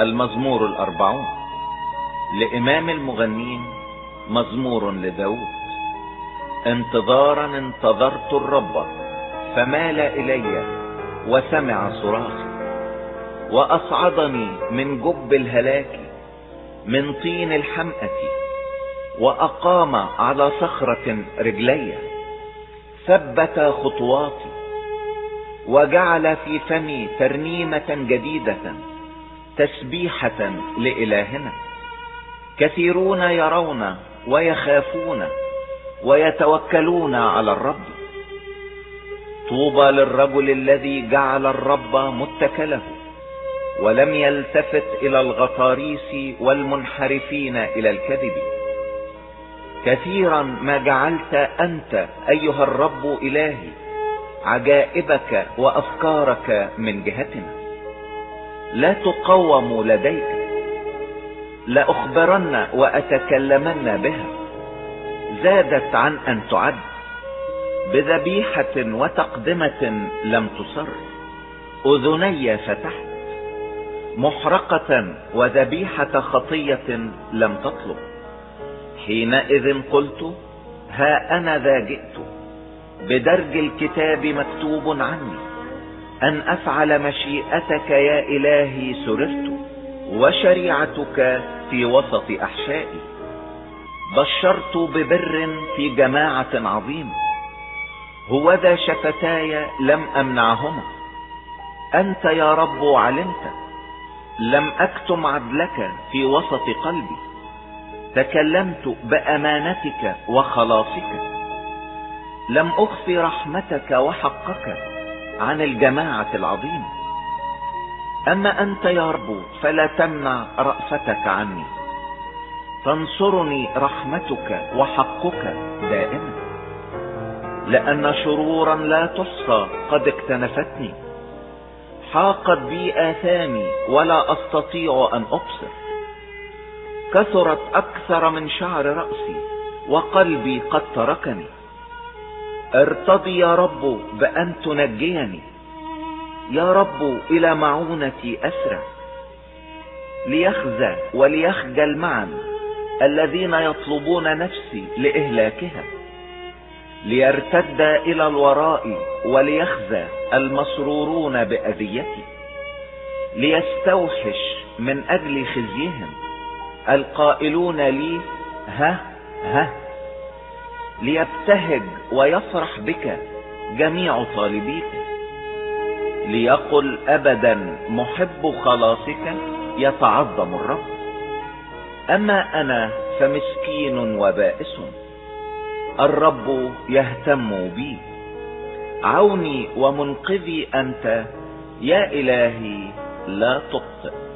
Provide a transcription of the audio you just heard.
المزمور 40 لإمام المغنين، مزمور لداود. انتظارا انتظرت الرب فمال إلي وسمع صراخي، وأصعدني من جب الهلاك، من طين الحمأة، وأقام على صخرة رجلي، ثبت خطواتي، وجعل في فمي ترنيمة جديدة، تسبيحة لإلهنا. كثيرون يرون ويخافون ويتوكلون على الرب. طوبى للرجل الذي جعل الرب متكله، ولم يلتفت إلى الغطاريس والمنحرفين إلى الكذب. كثيرا ما جعلت أنت أيها الرب إلهي عجائبك وأفكارك من جهتنا، لا تقوم لديك. لأخبرن وأتكلمن بها، زادت عن أن تعد. بذبيحة وتقدمة لم تصر، أذني فتحت. محرقة وذبيحة خطية لم تطلب. حينئذ قلت: ها أنا ذا جئت. بدرج الكتاب مكتوب عني أن أفعل مشيئتك يا إلهي سررت، وشريعتك في وسط أحشائي. بشرت ببر في جماعة عظيمة، هوذا شفتاي لم أمنعهما. أنت يا رب علمت، لم أكتم عدلك في وسط قلبي. تكلمت بأمانتك وخلاصك، لم أخفي رحمتك وحقك عن الجماعة العظيمة. أما أنت يا رب فلا تمنع رأفتك عني، تنصرني رحمتك وحقك دائما. لأن شرورا لا تحصى قد اكتنفتني، حاقت بي آثامي ولا أستطيع أن أبصر. كثرت أكثر من شعر رأسي، وقلبي قد تركني. ارتضي يا رب بأن تنجيني، يا رب إلى معونتي أسرع. ليخزى وليخجل معا الذين يطلبون نفسي لإهلاكها، ليرتد إلى الوراء وليخزى المسرورون بأذيتي. ليستوحش من أجل خزيهم القائلون لي ها ها. ليبتهج ويفرح بك جميع طالبيك. ليقل أبدا محب خلاصك يتعظم الرب. أما أنا فمسكين وبائس، الرب يهتم بي. عوني ومنقذي أنت يا إلهي، لا تبطئ.